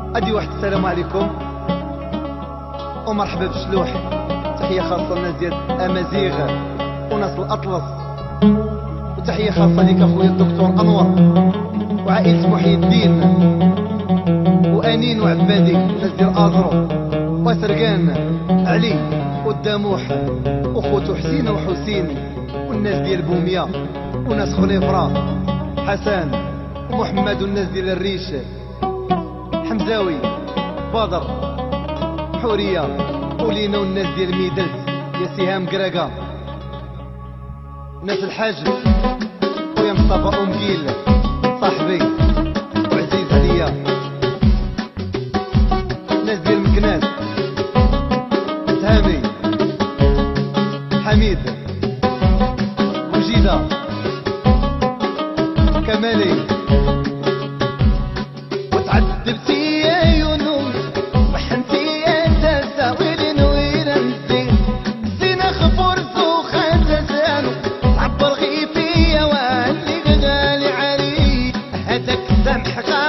ادي واحد السلام عليكم ومرحبا بشلوح. تحية خاصة للناس ديال امازيغ وناس الاطلس، وتحية خاصة ليك اخويا الدكتور انور وعائلة محي الدين وانين وعبادي والناس ديال ازرو وسرقان علي والداموح وخوتو حسين وحسين والناس ديال بومية وناس خليفرة حسن ومحمد والناس ديال الريش حمزاوي بدر حورية ولينا والناس ديال ميدلت يا سهام قراقة ناس الحاج ويا مصطفى أمقيل صاحبي وعزيز عليا ناس ديال مكناس تهامي حميد وجيدة كمالي وتعذبتي يا يونس وحنتي يا تساوي نويرنتي سينا خفرت وخززانو عبر غيفي يا والي غالي علي هداك سامح